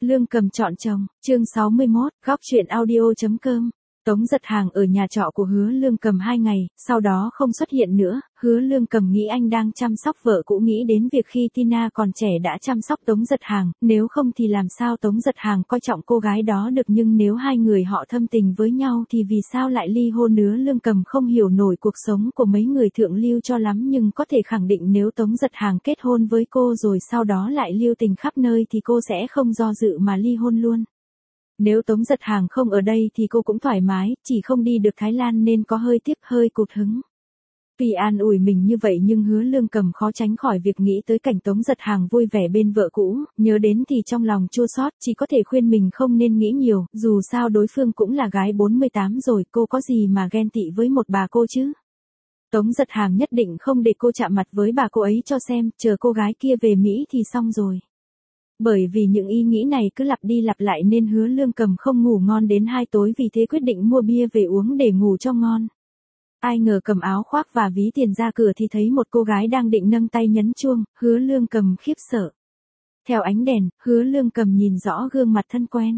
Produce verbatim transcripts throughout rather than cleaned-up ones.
Lương Cầm chọn chồng, chương sáu mươi mốt, góc truyện audio.com. Tống Giật Hàng ở nhà trọ của Hứa Lương Cầm hai ngày, sau đó không xuất hiện nữa. Hứa Lương Cầm nghĩ anh đang chăm sóc vợ cũ, nghĩ đến việc khi Tina còn trẻ đã chăm sóc Tống Giật Hàng, nếu không thì làm sao Tống Giật Hàng coi trọng cô gái đó được, nhưng nếu hai người họ thâm tình với nhau thì vì sao lại ly hôn. Hứa Lương Cầm không hiểu nổi cuộc sống của mấy người thượng lưu cho lắm, nhưng có thể khẳng định nếu Tống Giật Hàng kết hôn với cô rồi sau đó lại lưu tình khắp nơi thì cô sẽ không do dự mà ly hôn luôn. Nếu Tống Giật Hàng không ở đây thì cô cũng thoải mái, chỉ không đi được Thái Lan nên có hơi tiếc, hơi cụt hứng. Tuy an ủi mình như vậy nhưng Hứa Lương Cầm khó tránh khỏi việc nghĩ tới cảnh Tống Giật Hàng vui vẻ bên vợ cũ, nhớ đến thì trong lòng chua xót, chỉ có thể khuyên mình không nên nghĩ nhiều, dù sao đối phương cũng là gái bốn mươi tám rồi, cô có gì mà ghen tị với một bà cô chứ. Tống Giật Hàng nhất định không để cô chạm mặt với bà cô ấy cho xem, chờ cô gái kia về Mỹ thì xong rồi. Bởi vì những ý nghĩ này cứ lặp đi lặp lại nên Hứa Lương Cầm không ngủ ngon đến hai tối, vì thế quyết định mua bia về uống để ngủ cho ngon. Ai ngờ cầm áo khoác và ví tiền ra cửa thì thấy một cô gái đang định nâng tay nhấn chuông, Hứa Lương Cầm khiếp sợ. Theo ánh đèn, Hứa Lương Cầm nhìn rõ gương mặt thân quen.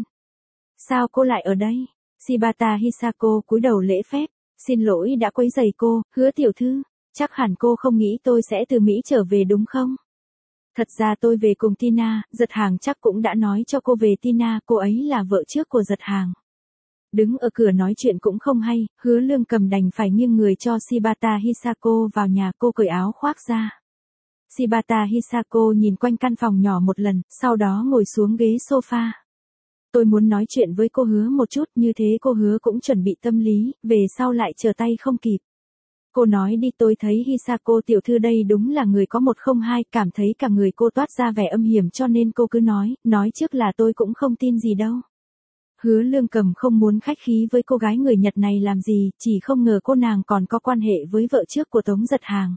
Sao cô lại ở đây? Shibata Hisako cúi đầu lễ phép. Xin lỗi đã quấy rầy cô, Hứa tiểu thư. Chắc hẳn cô không nghĩ tôi sẽ từ Mỹ trở về đúng không? Thật ra tôi về cùng Tina, Giật Hàng chắc cũng đã nói cho cô về Tina, cô ấy là vợ trước của Giật Hàng. Đứng ở cửa nói chuyện cũng không hay, Hứa Lương Cầm đành phải nghiêng người cho Shibata Hisako vào nhà. Cô cởi áo khoác ra. Shibata Hisako nhìn quanh căn phòng nhỏ một lần, sau đó ngồi xuống ghế sofa. Tôi muốn nói chuyện với cô Hứa một chút, như thế cô Hứa cũng chuẩn bị tâm lý, về sau lại chờ tay không kịp. Cô nói đi. Tôi thấy Hisako tiểu thư đây đúng là người có một không hai, cảm thấy cả người cô toát ra vẻ âm hiểm cho nên cô cứ nói, nói trước là tôi cũng không tin gì đâu. Hứa Lương Cầm không muốn khách khí với cô gái người Nhật này làm gì, chỉ không ngờ cô nàng còn có quan hệ với vợ trước của Tống Giật Hàng.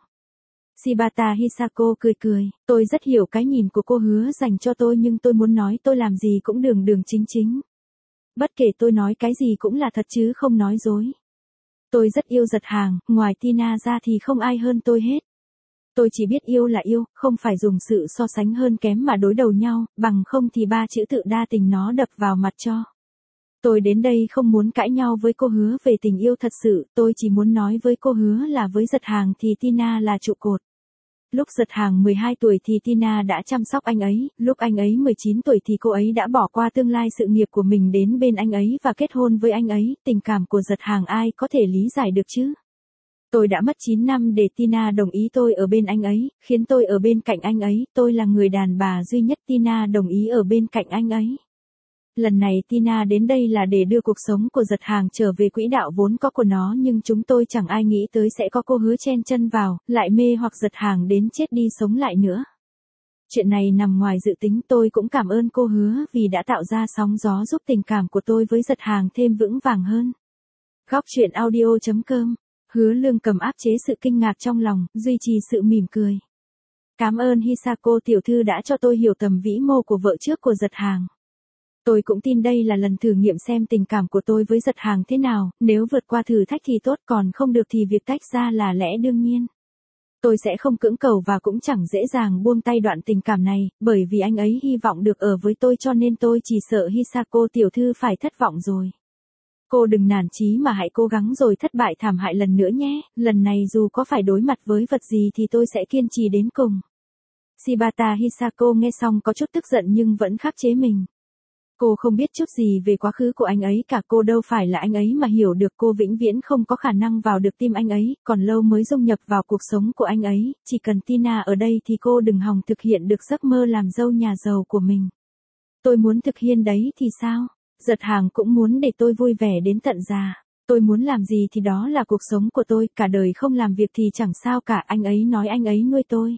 Shibata Hisako cười cười, tôi rất hiểu cái nhìn của cô Hứa dành cho tôi, nhưng tôi muốn nói tôi làm gì cũng đường đường chính chính. Bất kể tôi nói cái gì cũng là thật chứ không nói dối. Tôi rất yêu Giật Hàng, ngoài Tina ra thì không ai hơn tôi hết. Tôi chỉ biết yêu là yêu, không phải dùng sự so sánh hơn kém mà đối đầu nhau, bằng không thì ba chữ tự đa tình nó đập vào mặt cho. Tôi đến đây không muốn cãi nhau với cô Hứa về tình yêu thật sự, tôi chỉ muốn nói với cô Hứa là với Giật Hàng thì Tina là trụ cột. Lúc Giật Hàng mười hai tuổi thì Tina đã chăm sóc anh ấy, lúc anh ấy mười chín tuổi thì cô ấy đã bỏ qua tương lai sự nghiệp của mình đến bên anh ấy và kết hôn với anh ấy, tình cảm của Giật Hàng ai có thể lý giải được chứ. Tôi đã mất chín năm để Tina đồng ý tôi ở bên anh ấy, khiến tôi ở bên cạnh anh ấy, tôi là người đàn bà duy nhất Tina đồng ý ở bên cạnh anh ấy. Lần này Tina đến đây là để đưa cuộc sống của Giật Hàng trở về quỹ đạo vốn có của nó, nhưng chúng tôi chẳng ai nghĩ tới sẽ có cô Hứa chen chân vào, lại mê hoặc Giật Hàng đến chết đi sống lại nữa. Chuyện này nằm ngoài dự tính, tôi cũng cảm ơn cô Hứa vì đã tạo ra sóng gió giúp tình cảm của tôi với Giật Hàng thêm vững vàng hơn. Góc truyện audio.com. Hứa Lương Cầm áp chế sự kinh ngạc trong lòng, duy trì sự mỉm cười. Cảm ơn Hisako tiểu thư đã cho tôi hiểu tầm vĩ mô của vợ trước của Giật Hàng. Tôi cũng tin đây là lần thử nghiệm xem tình cảm của tôi với Giật Hàng thế nào, nếu vượt qua thử thách thì tốt, còn không được thì việc tách ra là lẽ đương nhiên. Tôi sẽ không cưỡng cầu và cũng chẳng dễ dàng buông tay đoạn tình cảm này, bởi vì anh ấy hy vọng được ở với tôi cho nên tôi chỉ sợ Hisako tiểu thư phải thất vọng rồi. Cô đừng nản chí mà hãy cố gắng rồi thất bại thảm hại lần nữa nhé, lần này dù có phải đối mặt với vật gì thì tôi sẽ kiên trì đến cùng. Shibata Hisako nghe xong có chút tức giận nhưng vẫn khắc chế mình. Cô không biết chút gì về quá khứ của anh ấy cả, cô đâu phải là anh ấy mà hiểu được, cô vĩnh viễn không có khả năng vào được tim anh ấy, còn lâu mới dung nhập vào cuộc sống của anh ấy, chỉ cần Tina ở đây thì cô đừng hòng thực hiện được giấc mơ làm dâu nhà giàu của mình. Tôi muốn thực hiện đấy thì sao? Giật Hàng cũng muốn để tôi vui vẻ đến tận già. Tôi muốn làm gì thì đó là cuộc sống của tôi, cả đời không làm việc thì chẳng sao cả, anh ấy nói anh ấy nuôi tôi.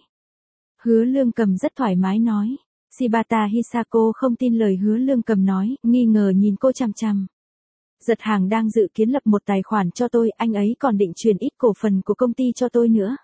Hứa Lương Cầm rất thoải mái nói. Shibata Hisako không tin lời Hứa Lương Cầm nói, nghi ngờ nhìn cô chằm chằm. Giật Hàng đang dự kiến lập một tài khoản cho tôi, anh ấy còn định truyền ít cổ phần của công ty cho tôi nữa.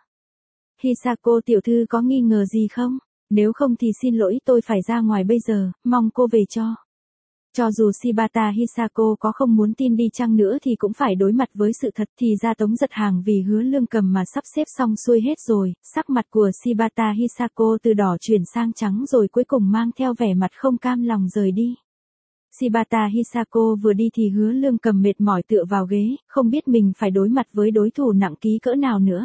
Hisako tiểu thư có nghi ngờ gì không? Nếu không thì xin lỗi, tôi phải ra ngoài bây giờ, mong cô về cho. Cho dù Shibata Hisako có không muốn tin đi chăng nữa thì cũng phải đối mặt với sự thật, thì ra Tống Giật Hàng vì Hứa Lương Cầm mà sắp xếp xong xuôi hết rồi, sắc mặt của Shibata Hisako từ đỏ chuyển sang trắng rồi cuối cùng mang theo vẻ mặt không cam lòng rời đi. Shibata Hisako vừa đi thì Hứa Lương Cầm mệt mỏi tựa vào ghế, không biết mình phải đối mặt với đối thủ nặng ký cỡ nào nữa.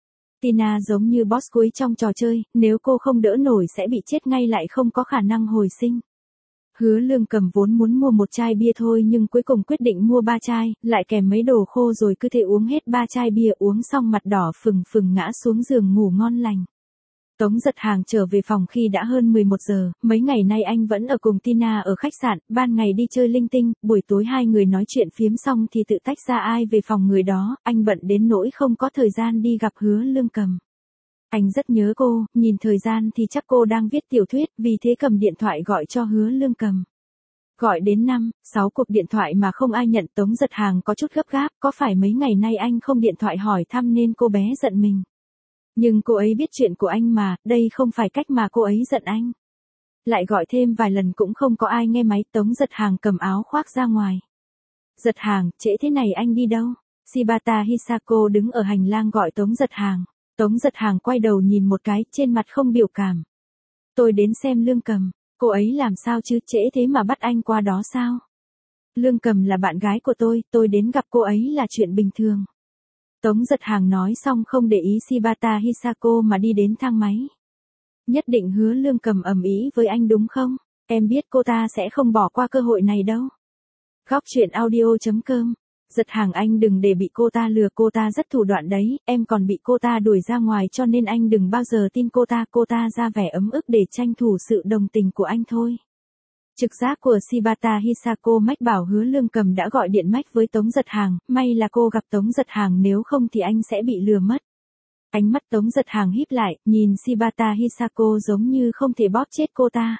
Tina giống như boss cuối trong trò chơi, nếu cô không đỡ nổi sẽ bị chết ngay lại không có khả năng hồi sinh. Hứa Lương Cầm vốn muốn mua một chai bia thôi nhưng cuối cùng quyết định mua ba chai, lại kèm mấy đồ khô rồi cứ thế uống hết ba chai bia, uống xong mặt đỏ phừng phừng ngã xuống giường ngủ ngon lành. Tống Giật Hàng trở về phòng khi đã hơn mười một giờ, mấy ngày nay anh vẫn ở cùng Tina ở khách sạn, ban ngày đi chơi linh tinh, buổi tối hai người nói chuyện phiếm xong thì tự tách ra ai về phòng người đó, anh bận đến nỗi không có thời gian đi gặp Hứa Lương Cầm. Anh rất nhớ cô, nhìn thời gian thì chắc cô đang viết tiểu thuyết, vì thế cầm điện thoại gọi cho Hứa Lương Cầm. Gọi đến năm, sáu cuộc điện thoại mà không ai nhận, Tống Giật Hàng có chút gấp gáp, có phải mấy ngày nay anh không điện thoại hỏi thăm nên cô bé giận mình. Nhưng cô ấy biết chuyện của anh mà, đây không phải cách mà cô ấy giận anh. Lại gọi thêm vài lần cũng không có ai nghe máy, Tống Giật Hàng cầm áo khoác ra ngoài. Giật Hàng, trễ thế này anh đi đâu? Shibata Hisako đứng ở hành lang gọi Tống Giật Hàng. Tống Giật Hàng quay đầu nhìn một cái, trên mặt không biểu cảm. Tôi đến xem Lương Cầm, cô ấy làm sao chứ, trễ thế mà bắt anh qua đó sao? Lương Cầm là bạn gái của tôi, tôi đến gặp cô ấy là chuyện bình thường. Tống Giật Hàng nói xong không để ý Shibata Hisako mà đi đến thang máy. Nhất định Hứa Lương Cầm ầm ĩ với anh đúng không? Em biết cô ta sẽ không bỏ qua cơ hội này đâu. Góc truyện audio chấm com. Giật Hàng, anh đừng để bị cô ta lừa, cô ta rất thủ đoạn đấy, em còn bị cô ta đuổi ra ngoài cho nên anh đừng bao giờ tin cô ta, cô ta ra vẻ ấm ức để tranh thủ sự đồng tình của anh thôi. Trực giác của Shibata Hisako mách bảo Hứa Lương Cầm đã gọi điện mách với Tống Giật Hàng, may là cô gặp Tống Giật Hàng nếu không thì anh sẽ bị lừa mất. Ánh mắt Tống Giật Hàng híp lại, nhìn Shibata Hisako giống như không thể bóp chết cô ta.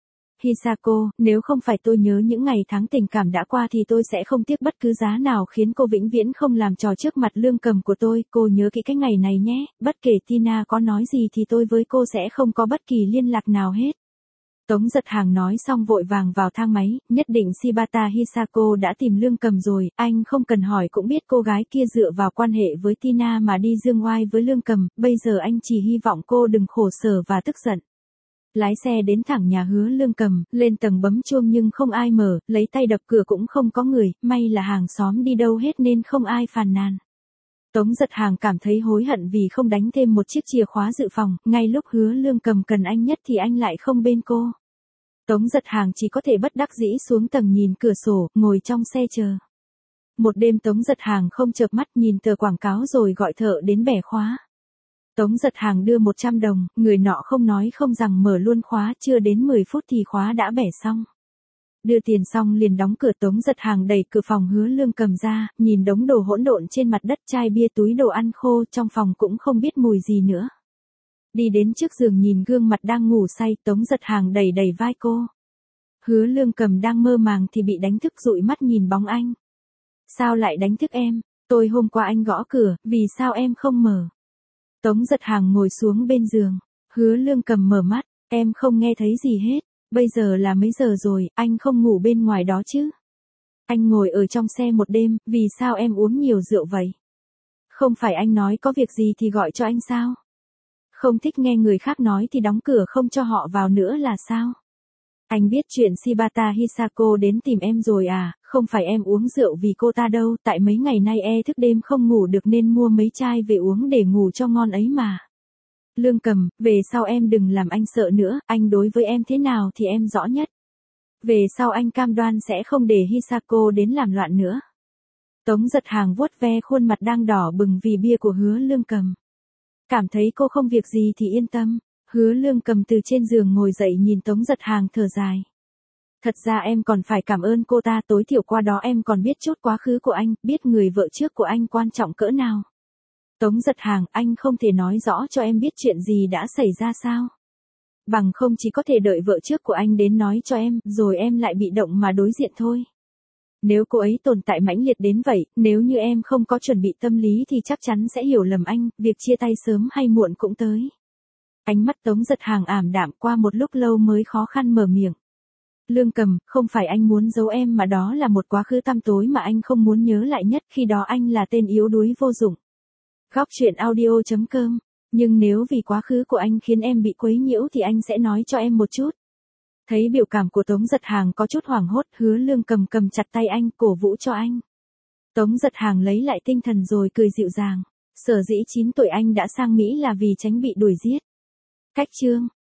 Hisako, nếu không phải tôi nhớ những ngày tháng tình cảm đã qua thì tôi sẽ không tiếc bất cứ giá nào khiến cô vĩnh viễn không làm trò trước mặt Lương Cầm của tôi, cô nhớ kỹ cái ngày này nhé, bất kể Tina có nói gì thì tôi với cô sẽ không có bất kỳ liên lạc nào hết. Tống Giật Hàng nói xong vội vàng vào thang máy, nhất định Shibata Hisako đã tìm Lương Cầm rồi, anh không cần hỏi cũng biết cô gái kia dựa vào quan hệ với Tina mà đi dương oai với Lương Cầm, bây giờ anh chỉ hy vọng cô đừng khổ sở và tức giận. Lái xe đến thẳng nhà Hứa Lương Cầm, lên tầng bấm chuông nhưng không ai mở, lấy tay đập cửa cũng không có người, may là hàng xóm đi đâu hết nên không ai phàn nàn. Tống Giật Hàng cảm thấy hối hận vì không đánh thêm một chiếc chìa khóa dự phòng, ngay lúc Hứa Lương Cầm cần anh nhất thì anh lại không bên cô. Tống Giật Hàng chỉ có thể bất đắc dĩ xuống tầng nhìn cửa sổ, ngồi trong xe chờ. Một đêm Tống Giật Hàng không chợp mắt nhìn tờ quảng cáo rồi gọi thợ đến bẻ khóa. Tống Giật Hàng đưa một trăm đồng, người nọ không nói không rằng mở luôn khóa, chưa đến mười phút thì khóa đã bẻ xong. Đưa tiền xong liền đóng cửa, Tống Giật Hàng đẩy cửa phòng Hứa Lương Cầm ra, nhìn đống đồ hỗn độn trên mặt đất, chai bia, túi đồ ăn khô, trong phòng cũng không biết mùi gì nữa. Đi đến trước giường nhìn gương mặt đang ngủ say, Tống Giật Hàng đẩy đẩy vai cô. Hứa Lương Cầm đang mơ màng thì bị đánh thức, dụi mắt nhìn bóng anh. Sao lại đánh thức em? Tôi hôm qua anh gõ cửa, vì sao em không mở? Tống Giật Hàng ngồi xuống bên giường. Hứa Lương Cầm mở mắt, em không nghe thấy gì hết. Bây giờ là mấy giờ rồi, anh không ngủ bên ngoài đó chứ? Anh ngồi ở trong xe một đêm, vì sao em uống nhiều rượu vậy? Không phải anh nói có việc gì thì gọi cho anh sao? Không thích nghe người khác nói thì đóng cửa không cho họ vào nữa là sao? Anh biết chuyện Shibata Hisako đến tìm em rồi à, không phải em uống rượu vì cô ta đâu, tại mấy ngày nay e thức đêm không ngủ được nên mua mấy chai về uống để ngủ cho ngon ấy mà. Lương Cầm, về sau em đừng làm anh sợ nữa, anh đối với em thế nào thì em rõ nhất. Về sau anh cam đoan sẽ không để Hisako đến làm loạn nữa. Tống Giật Hàng vuốt ve khuôn mặt đang đỏ bừng vì bia của Hứa Lương Cầm. Cảm thấy cô không việc gì thì yên tâm. Hứa Lương Cầm từ trên giường ngồi dậy nhìn Tống Giật Hàng thở dài. Thật ra em còn phải cảm ơn cô ta, tối thiểu qua đó em còn biết chút quá khứ của anh, biết người vợ trước của anh quan trọng cỡ nào. Tống Giật Hàng, anh không thể nói rõ cho em biết chuyện gì đã xảy ra sao? Bằng không chỉ có thể đợi vợ trước của anh đến nói cho em, rồi em lại bị động mà đối diện thôi. Nếu cô ấy tồn tại mãnh liệt đến vậy, nếu như em không có chuẩn bị tâm lý thì chắc chắn sẽ hiểu lầm anh, việc chia tay sớm hay muộn cũng tới. Ánh mắt Tống Giật Hàng ảm đạm, qua một lúc lâu mới khó khăn mở miệng. Lương Cầm, không phải anh muốn giấu em mà đó là một quá khứ tăm tối mà anh không muốn nhớ lại nhất, khi đó anh là tên yếu đuối vô dụng. Góc truyện audio chấm com. Nhưng nếu vì quá khứ của anh khiến em bị quấy nhiễu thì anh sẽ nói cho em một chút. Thấy biểu cảm của Tống Giật Hàng có chút hoảng hốt, Hứa Lương Cầm cầm chặt tay anh, cổ vũ cho anh. Tống Giật Hàng lấy lại tinh thần rồi cười dịu dàng. Sở dĩ chín tuổi anh đã sang Mỹ là vì tránh bị đuổi giết. Cách chương